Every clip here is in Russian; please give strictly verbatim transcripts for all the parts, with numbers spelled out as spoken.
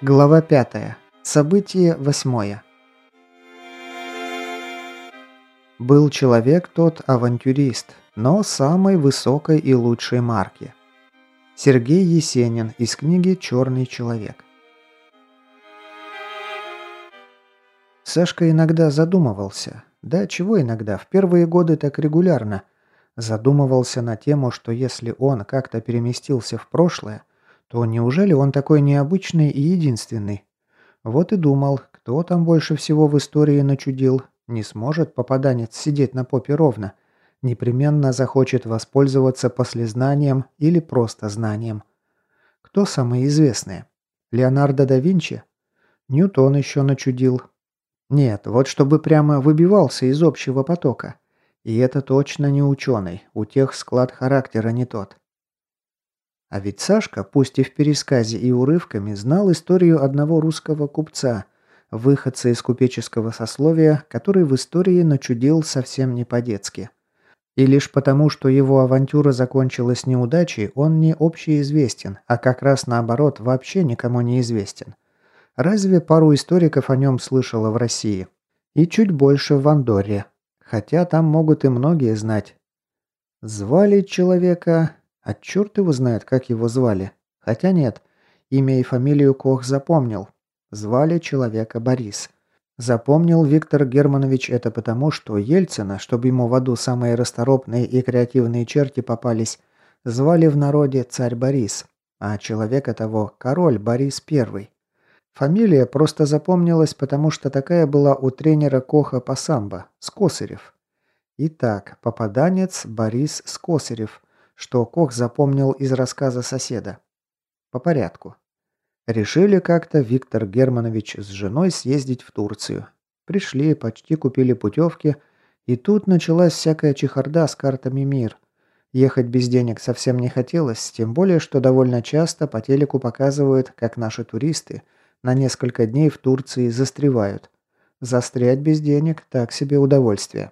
Глава пятая. Событие восьмое. Был человек тот авантюрист, но самой высокой и лучшей марки. Сергей Есенин из книги «Черный человек». Сашка иногда задумывался. Да чего иногда, в первые годы так регулярно. Задумывался на тему, что если он как-то переместился в прошлое, то неужели он такой необычный и единственный? Вот и думал, кто там больше всего в истории начудил. Не сможет попаданец сидеть на попе ровно. Непременно захочет воспользоваться послезнанием или просто знанием. Кто самые известные? Леонардо да Винчи? Ньютон еще начудил. Нет, вот чтобы прямо выбивался из общего потока. И это точно не ученый, у тех склад характера не тот. А ведь Сашка, пусть и в пересказе и урывками, знал историю одного русского купца, выходца из купеческого сословия, который в истории начудил совсем не по-детски. И лишь потому, что его авантюра закончилась неудачей, он не общеизвестен, а как раз наоборот вообще никому не известен. Разве пару историков о нем слышало в России? И чуть больше в Андорре. Хотя там могут и многие знать. Звали человека... А черт его знает, как его звали. Хотя нет, имя и фамилию Кох запомнил. Звали человека Борис. Запомнил Виктор Германович это потому, что Ельцина, чтобы ему в аду самые расторопные и креативные черти попались, звали в народе царь Борис, а человека того король Борис Первый. Фамилия просто запомнилась, потому что такая была у тренера Коха по самбо, Скосарев. Итак, попаданец Борис Скосарев, что Кох запомнил из рассказа соседа. По порядку. Решили как-то Виктор Германович с женой съездить в Турцию. Пришли, почти купили путевки, и тут началась всякая чехарда с картами МИР. Ехать без денег совсем не хотелось, тем более, что довольно часто по телеку показывают, как наши туристы на несколько дней в Турции застревают. Застрять без денег – так себе удовольствие.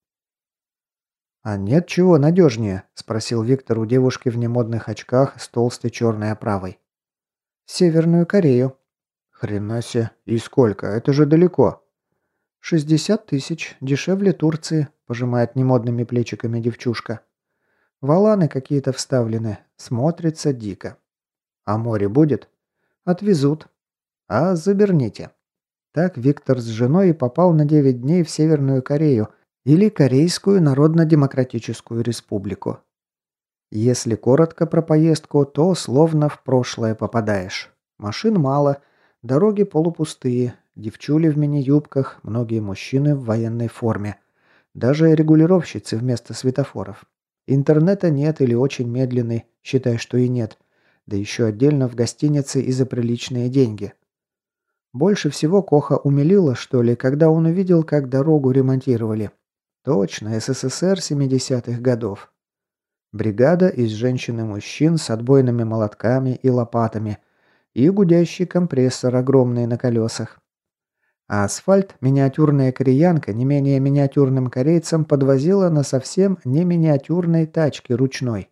«А нет чего надежнее?» – спросил Виктор у девушки в немодных очках с толстой черной оправой. «Северную Корею». «Хрена себе! И сколько? Это же далеко!» «Шестьдесят тысяч. Дешевле Турции», – пожимает немодными плечиками девчушка. «Валаны какие-то вставлены. Смотрится дико». «А море будет?» «Отвезут». «А заберните». Так Виктор с женой и попал на девять дней в Северную Корею, или Корейскую Народно-Демократическую Республику. Если коротко про поездку, то словно в прошлое попадаешь. Машин мало, дороги полупустые, девчули в мини-юбках, многие мужчины в военной форме. Даже регулировщицы вместо светофоров. Интернета нет или очень медленный, считай, что и нет. Да еще отдельно в гостинице и за приличные деньги. Больше всего Коха умилило, что ли, когда он увидел, как дорогу ремонтировали. Точно, СССР семидесятых годов. Бригада из женщин и мужчин с отбойными молотками и лопатами и гудящий компрессор, огромный на колесах. А асфальт миниатюрная кореянка не менее миниатюрным корейцам подвозила на совсем не миниатюрной тачке ручной.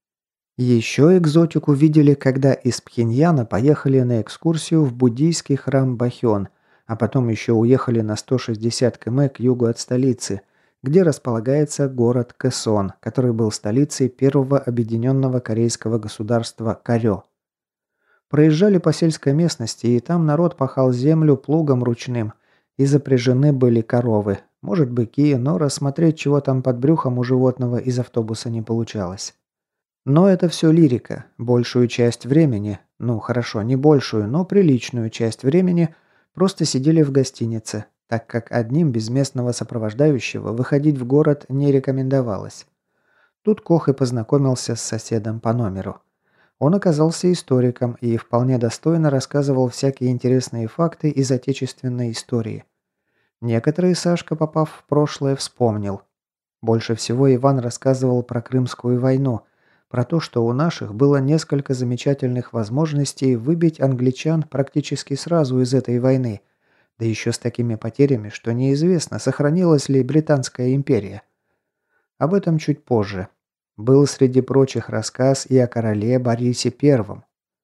Еще экзотику видели, когда из Пхеньяна поехали на экскурсию в буддийский храм Бахён, а потом еще уехали на сто шестьдесят километров к югу от столицы, где располагается город Кэсон, который был столицей первого объединенного корейского государства Корё. Проезжали по сельской местности, и там народ пахал землю плугом ручным, и запряжены были коровы, может быки, но рассмотреть, чего там под брюхом у животного, из автобуса не получалось. Но это все лирика. Большую часть времени, ну хорошо, не большую, но приличную часть времени просто сидели в гостинице, так как одним без местного сопровождающего выходить в город не рекомендовалось. Тут Кох и познакомился с соседом по номеру. Он оказался историком и вполне достойно рассказывал всякие интересные факты из отечественной истории. Некоторые Сашка, попав в прошлое, вспомнил. Больше всего Иван рассказывал про Крымскую войну, про то, что у наших было несколько замечательных возможностей выбить англичан практически сразу из этой войны, да еще с такими потерями, что неизвестно, сохранилась ли Британская империя. Об этом чуть позже. Был среди прочих рассказ и о короле Борисе Первом.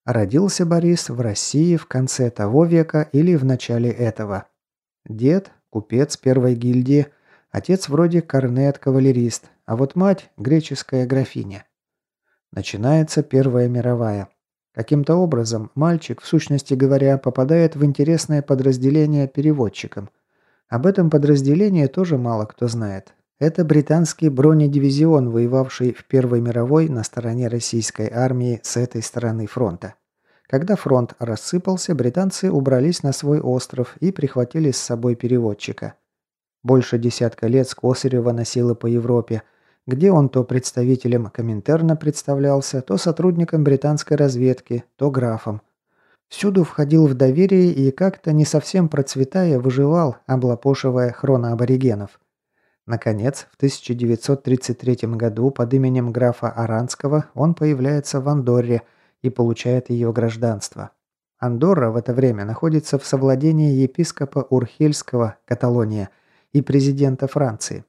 Родился Борис в России в конце того века или в начале этого. Дед– купец первой гильдии, отец вроде корнет-кавалерист, а вот мать– греческая графиня. Начинается Первая мировая. Каким-то образом мальчик, в сущности говоря, попадает в интересное подразделение переводчиком. Об этом подразделении тоже мало кто знает. Это британский бронедивизион, воевавший в Первой мировой на стороне российской армии с этой стороны фронта. Когда фронт рассыпался, британцы убрались на свой остров и прихватили с собой переводчика. Больше десятка лет Скосарева носило по Европе, где он то представителем Коминтерна представлялся, то сотрудником британской разведки, то графом. Всюду входил в доверие и как-то не совсем процветая выживал, облапошивая хроноаборигенов. Наконец, в тысяча девятьсот тридцать третьем году под именем графа Аранского он появляется в Андорре и получает ее гражданство. Андорра в это время находится в совладении епископа Урхельского, Каталония, и президента Франции.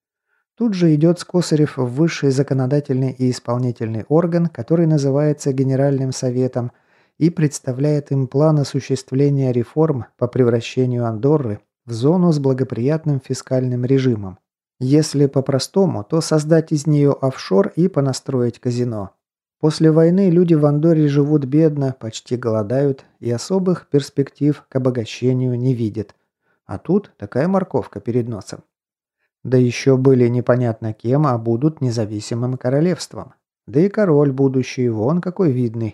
Тут же идет Скосарев в высший законодательный и исполнительный орган, который называется Генеральным Советом, и представляет им план осуществления реформ по превращению Андорры в зону с благоприятным фискальным режимом. Если по-простому, то создать из нее офшор и понастроить казино. После войны люди в Андорре живут бедно, почти голодают и особых перспектив к обогащению не видят. А тут такая морковка перед носом. Да еще были непонятно кем, а будут независимым королевством. Да и король будущий, вон какой видный.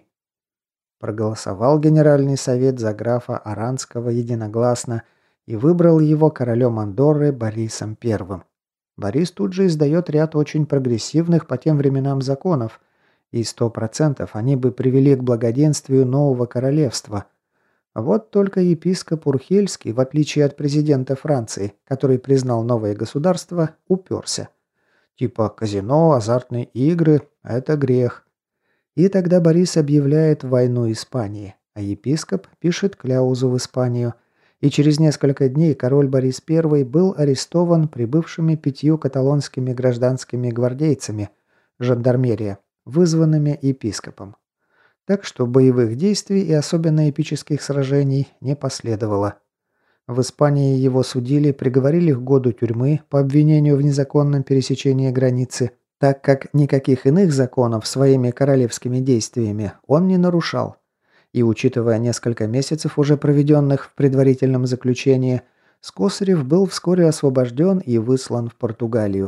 Проголосовал Генеральный совет за графа Аранского единогласно и выбрал его королем Андорры Борисом Первым. Борис тут же издает ряд очень прогрессивных по тем временам законов, и сто процентов они бы привели к благоденствию нового королевства. Вот только епископ Урхельский, в отличие от президента Франции, который признал новое государство, уперся. Типа казино, азартные игры – это грех. И тогда Борис объявляет войну Испании, а епископ пишет кляузу в Испанию. И через несколько дней король Борис Первый был арестован прибывшими пятью каталонскими гражданскими гвардейцами, жандармерия, вызванными епископом. Так что боевых действий и особенно эпических сражений не последовало. В Испании его судили, приговорили к году тюрьмы по обвинению в незаконном пересечении границы, так как никаких иных законов своими королевскими действиями он не нарушал. И учитывая несколько месяцев, уже проведенных в предварительном заключении, Скосарев был вскоре освобожден и выслан в Португалию.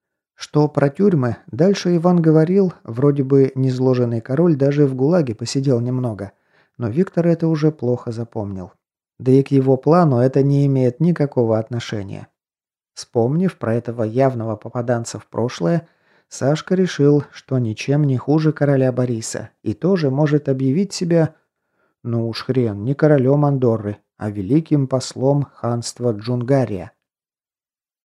Что про тюрьмы, дальше Иван говорил, вроде бы низложенный король даже в ГУЛАГе посидел немного, но Виктор это уже плохо запомнил. Да и к его плану это не имеет никакого отношения. Вспомнив про этого явного попаданца в прошлое, Сашка решил, что ничем не хуже короля Бориса и тоже может объявить себя, ну уж хрен, не королем Андорры, а великим послом ханства Джунгария.